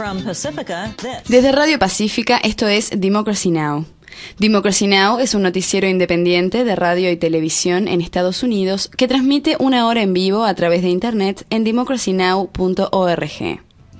Desde Radio Pacífica, esto es Democracy Now! Democracy Now! Es un noticiero independiente de radio y televisión en Estados Unidos que transmite una hora en vivo a través de internet en democracynow.org.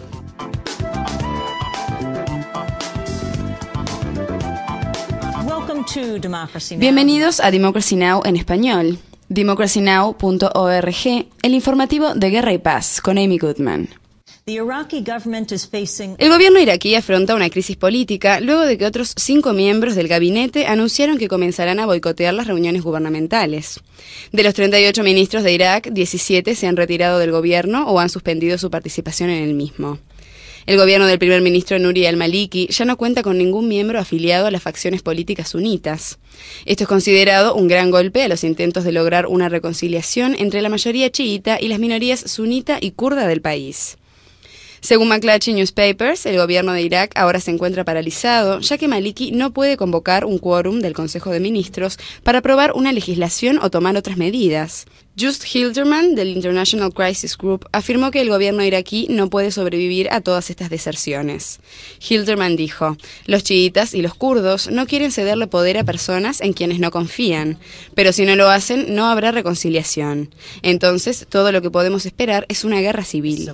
Bienvenidos a Democracy Now! En español. democracynow.org, el informativo de Guerra y Paz, con Amy Goodman. El gobierno iraquí afronta una crisis política luego de que otros 5 miembros del gabinete anunciaron que comenzarán a boicotear las reuniones gubernamentales. De los 38 ministros de Irak, 17 se han retirado del gobierno o han suspendido su participación en el mismo. El gobierno del primer ministro Nuri al-Maliki ya no cuenta con ningún miembro afiliado a las facciones políticas sunitas. Esto es considerado un gran golpe a los intentos de lograr una reconciliación entre la mayoría chiita y las minorías sunita y kurda del país. Según McClatchy Newspapers, el gobierno de Irak ahora se encuentra paralizado, ya que Maliki no puede convocar un quórum del Consejo de Ministros para aprobar una legislación o tomar otras medidas. Just Hilderman, del International Crisis Group, afirmó que el gobierno iraquí no puede sobrevivir a todas estas deserciones. Hilderman dijo: los chiitas y los kurdos no quieren cederle poder a personas en quienes no confían, pero si no lo hacen, no habrá reconciliación. Entonces, todo lo que podemos esperar es una guerra civil.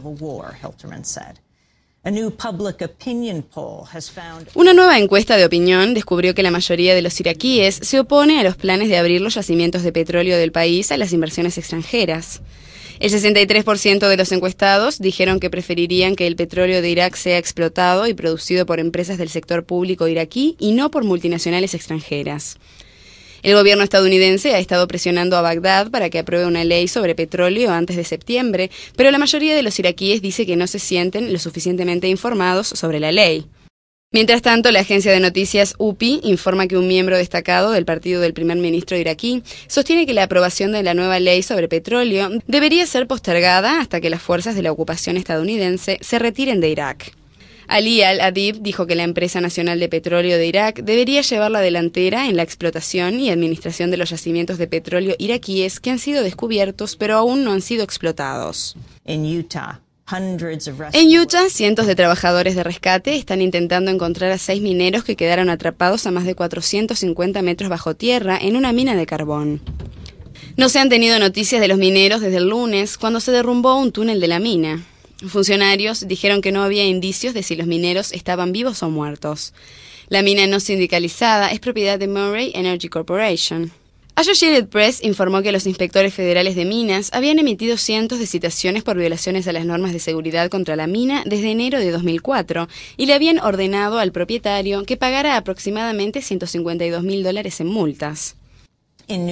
Una nueva encuesta de opinión descubrió que la mayoría de los iraquíes se opone a los planes de abrir los yacimientos de petróleo del país a las inversiones extranjeras. El 63% de los encuestados dijeron que preferirían que el petróleo de Irak sea explotado y producido por empresas del sector público iraquí y no por multinacionales extranjeras. El gobierno estadounidense ha estado presionando a Bagdad para que apruebe una ley sobre petróleo antes de septiembre, pero la mayoría de los iraquíes dice que no se sienten lo suficientemente informados sobre la ley. Mientras tanto, la agencia de noticias UPI informa que un miembro destacado del partido del primer ministro iraquí sostiene que la aprobación de la nueva ley sobre petróleo debería ser postergada hasta que las fuerzas de la ocupación estadounidense se retiren de Irak. Ali al-Adib dijo que la empresa nacional de petróleo de Irak debería llevar la delantera en la explotación y administración de los yacimientos de petróleo iraquíes que han sido descubiertos pero aún no han sido explotados. En Utah, cientos de trabajadores de rescate están intentando encontrar a 6 mineros que quedaron atrapados a más de 450 metros bajo tierra en una mina de carbón. No se han tenido noticias de los mineros desde el lunes, cuando se derrumbó un túnel de la mina. Funcionarios dijeron que no había indicios de si los mineros estaban vivos o muertos. La mina no sindicalizada es propiedad de Murray Energy Corporation. Associated Press informó que los inspectores federales de minas habían emitido cientos de citaciones por violaciones a las normas de seguridad contra la mina desde enero de 2004 y le habían ordenado al propietario que pagara aproximadamente $152,000 en multas. En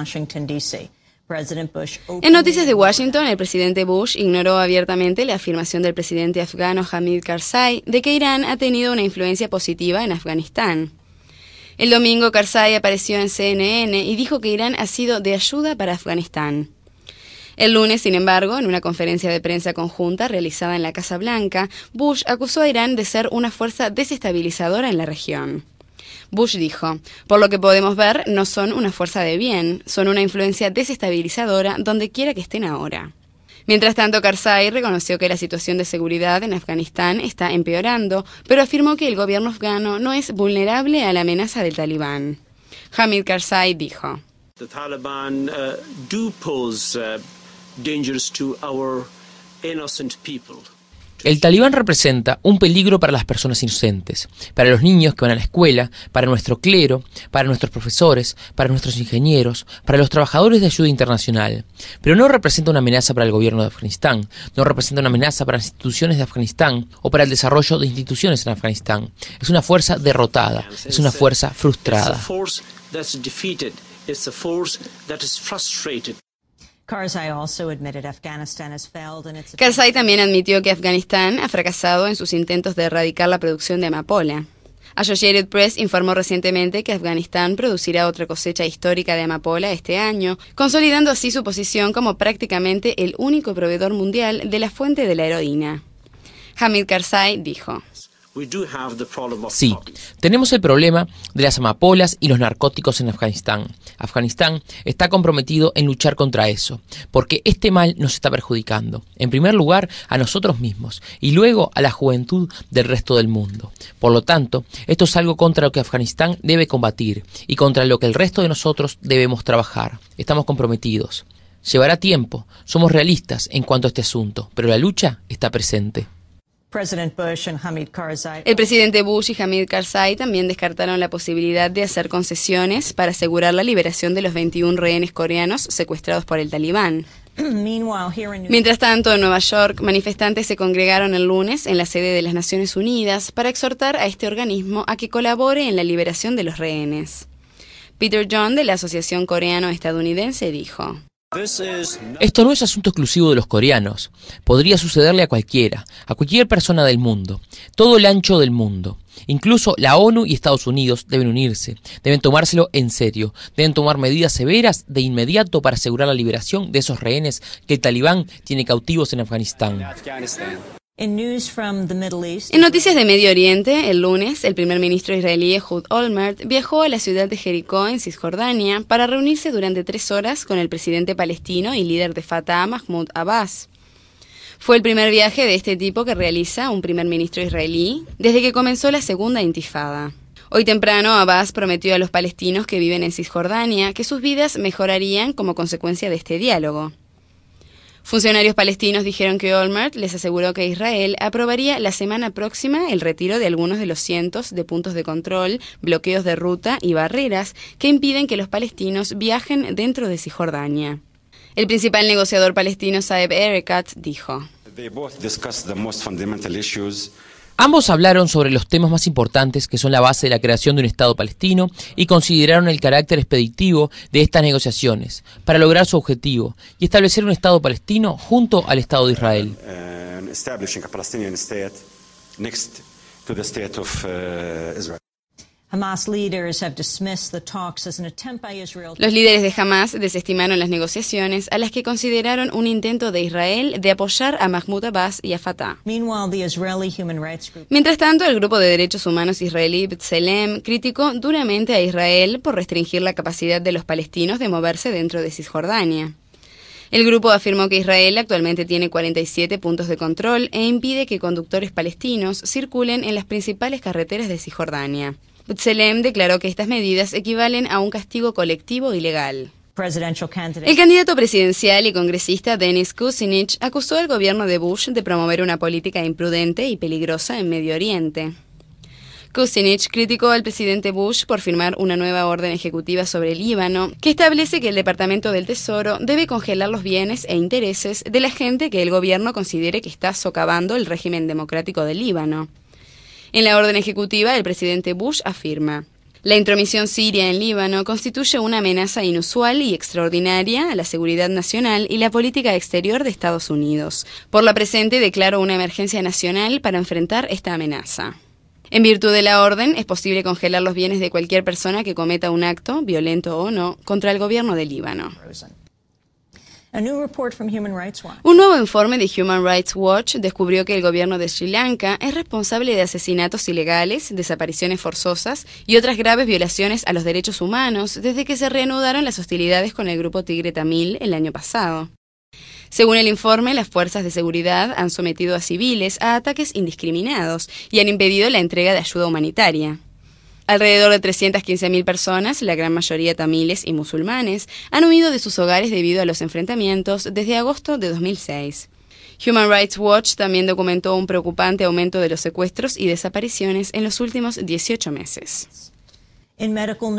noticias de Washington, el presidente Bush ignoró abiertamente la afirmación del presidente afgano Hamid Karzai de que Irán ha tenido una influencia positiva en Afganistán. El domingo, Karzai apareció en CNN y dijo que Irán ha sido de ayuda para Afganistán. El lunes, sin embargo, en una conferencia de prensa conjunta realizada en la Casa Blanca, Bush acusó a Irán de ser una fuerza desestabilizadora en la región. Bush dijo: por lo que podemos ver, no son una fuerza de bien, son una influencia desestabilizadora donde quiera que estén ahora. Mientras tanto, Karzai reconoció que la situación de seguridad en Afganistán está empeorando, pero afirmó que el gobierno afgano no es vulnerable a la amenaza del Talibán. Hamid Karzai dijo: The Taliban do pose dangers to our innocent people. El talibán representa un peligro para las personas inocentes, para los niños que van a la escuela, para nuestro clero, para nuestros profesores, para nuestros ingenieros, para los trabajadores de ayuda internacional. Pero no representa una amenaza para el gobierno de Afganistán, no representa una amenaza para las instituciones de Afganistán o para el desarrollo de instituciones en Afganistán. Es una fuerza derrotada, es una fuerza frustrada. Karzai también admitió que Afganistán ha fracasado en sus intentos de erradicar la producción de amapola. Associated Press informó recientemente que Afganistán producirá otra cosecha histórica de amapola este año, consolidando así su posición como prácticamente el único proveedor mundial de la fuente de la heroína. Hamid Karzai dijo: Sí, tenemos el problema de las amapolas y los narcóticos en Afganistán. Afganistán está comprometido en luchar contra eso, porque este mal nos está perjudicando, en primer lugar a nosotros mismos y luego a la juventud del resto del mundo. Por lo tanto, esto es algo contra lo que Afganistán debe combatir y contra lo que el resto de nosotros debemos trabajar. Estamos comprometidos. Llevará tiempo, somos realistas en cuanto a este asunto, pero la lucha está presente. El presidente Bush y Hamid Karzai también descartaron la posibilidad de hacer concesiones para asegurar la liberación de los 21 rehenes coreanos secuestrados por el Talibán. Mientras tanto, en Nueva York, manifestantes se congregaron el lunes en la sede de las Naciones Unidas para exhortar a este organismo a que colabore en la liberación de los rehenes. Peter John, de la Asociación Coreano-Estadounidense, dijo: Esto no es asunto exclusivo de los coreanos. Podría sucederle a cualquier persona del mundo, todo el ancho del mundo. Incluso la ONU y Estados Unidos deben unirse, deben tomárselo en serio, deben tomar medidas severas de inmediato para asegurar la liberación de esos rehenes que el Talibán tiene cautivos en Afganistán. En noticias de Medio Oriente, el lunes, el primer ministro israelí Ehud Olmert viajó a la ciudad de Jericó, en Cisjordania, para reunirse durante 3 horas con el presidente palestino y líder de Fatah, Mahmoud Abbas. Fue el primer viaje de este tipo que realiza un primer ministro israelí desde que comenzó la segunda intifada. Hoy temprano, Abbas prometió a los palestinos que viven en Cisjordania que sus vidas mejorarían como consecuencia de este diálogo. Funcionarios palestinos dijeron que Olmert les aseguró que Israel aprobaría la semana próxima el retiro de algunos de los cientos de puntos de control, bloqueos de ruta y barreras que impiden que los palestinos viajen dentro de Cisjordania. El principal negociador palestino Saeb Erekat dijo: Ambos hablaron sobre los temas más importantes que son la base de la creación de un Estado palestino y consideraron el carácter expeditivo de estas negociaciones para lograr su objetivo y establecer un Estado palestino junto al Estado de Israel. Los líderes de Hamas desestimaron las negociaciones, a las que consideraron un intento de Israel de apoyar a Mahmoud Abbas y a Fatah. Mientras tanto, el grupo de derechos humanos israelí B'Tselem criticó duramente a Israel por restringir la capacidad de los palestinos de moverse dentro de Cisjordania. El grupo afirmó que Israel actualmente tiene 47 puntos de control e impide que conductores palestinos circulen en las principales carreteras de Cisjordania. B'Tselem declaró que estas medidas equivalen a un castigo colectivo ilegal. El candidato presidencial y congresista Dennis Kucinich acusó al gobierno de Bush de promover una política imprudente y peligrosa en Medio Oriente. Kucinich criticó al presidente Bush por firmar una nueva orden ejecutiva sobre el Líbano que establece que el Departamento del Tesoro debe congelar los bienes e intereses de la gente que el gobierno considere que está socavando el régimen democrático del Líbano. En la orden ejecutiva, el presidente Bush afirma: la intromisión siria en Líbano constituye una amenaza inusual y extraordinaria a la seguridad nacional y la política exterior de Estados Unidos. Por la presente, declaro una emergencia nacional para enfrentar esta amenaza. En virtud de la orden, es posible congelar los bienes de cualquier persona que cometa un acto, violento o no, contra el gobierno de Líbano. Un nuevo informe de Human Rights Watch descubrió que el gobierno de Sri Lanka es responsable de asesinatos ilegales, desapariciones forzosas y otras graves violaciones a los derechos humanos desde que se reanudaron las hostilidades con el grupo Tigre Tamil el año pasado. Según el informe, las fuerzas de seguridad han sometido a civiles a ataques indiscriminados y han impedido la entrega de ayuda humanitaria. Alrededor de 315.000 personas, la gran mayoría tamiles y musulmanes, han huido de sus hogares debido a los enfrentamientos desde agosto de 2006. Human Rights Watch también documentó un preocupante aumento de los secuestros y desapariciones en los últimos 18 meses. En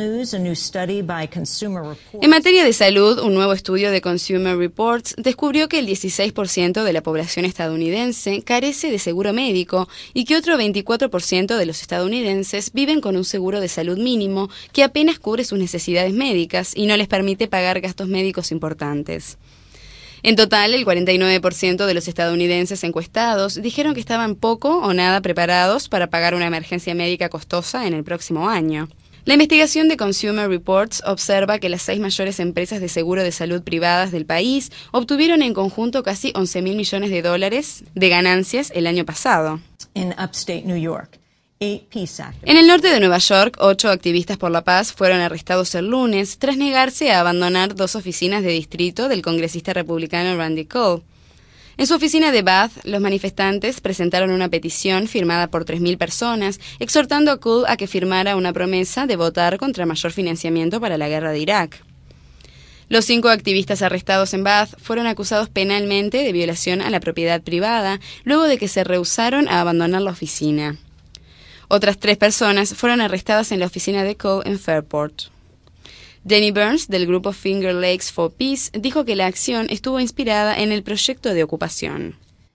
materia de salud, un nuevo estudio de Consumer Reports descubrió que el 16% de la población estadounidense carece de seguro médico y que otro 24% de los estadounidenses viven con un seguro de salud mínimo que apenas cubre sus necesidades médicas y no les permite pagar gastos médicos importantes. En total, el 49% de los estadounidenses encuestados dijeron que estaban poco o nada preparados para pagar una emergencia médica costosa en el próximo año. La investigación de Consumer Reports observa que las 6 mayores empresas de seguro de salud privadas del país obtuvieron en conjunto casi $11.000 millones de ganancias el año pasado. En el norte de Nueva York, 8 activistas por la paz fueron arrestados el lunes tras negarse a abandonar 2 oficinas de distrito del congresista republicano Randy Cole. En su oficina de Bath, los manifestantes presentaron una petición firmada por 3.000 personas, exhortando a Cole a que firmara una promesa de votar contra mayor financiamiento para la guerra de Irak. Los 5 activistas arrestados en Bath fueron acusados penalmente de violación a la propiedad privada, luego de que se rehusaron a abandonar la oficina. Otras 3 personas fueron arrestadas en la oficina de Cole en Fairport. Danny Burns, del grupo Finger Lakes for Peace, dijo que la acción estuvo inspirada en el proyecto de ocupación.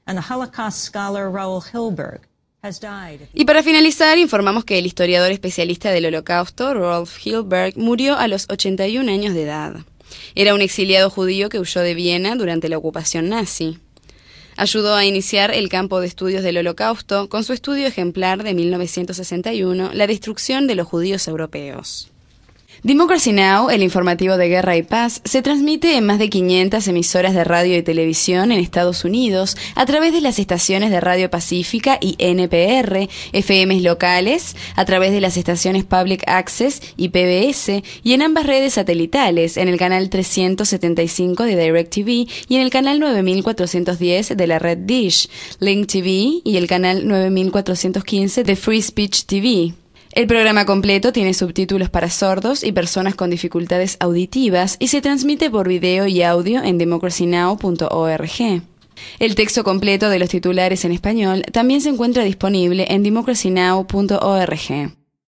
Y para finalizar, informamos que el historiador especialista del Holocausto, Rolf Hilberg, murió a los 81 años de edad. Era un exiliado judío que huyó de Viena durante la ocupación nazi. Ayudó a iniciar el campo de estudios del Holocausto con su estudio ejemplar de 1961, La destrucción de los judíos europeos. Democracy Now!, el informativo de Guerra y Paz, se transmite en más de 500 emisoras de radio y televisión en Estados Unidos a través de las estaciones de Radio Pacífica y NPR, FMs locales, a través de las estaciones Public Access y PBS, y en ambas redes satelitales, en el canal 375 de DirecTV y en el canal 9410 de la red Dish, Link TV y el canal 9415 de Free Speech TV. El programa completo tiene subtítulos para sordos y personas con dificultades auditivas y se transmite por video y audio en democracynow.org. El texto completo de los titulares en español también se encuentra disponible en democracynow.org.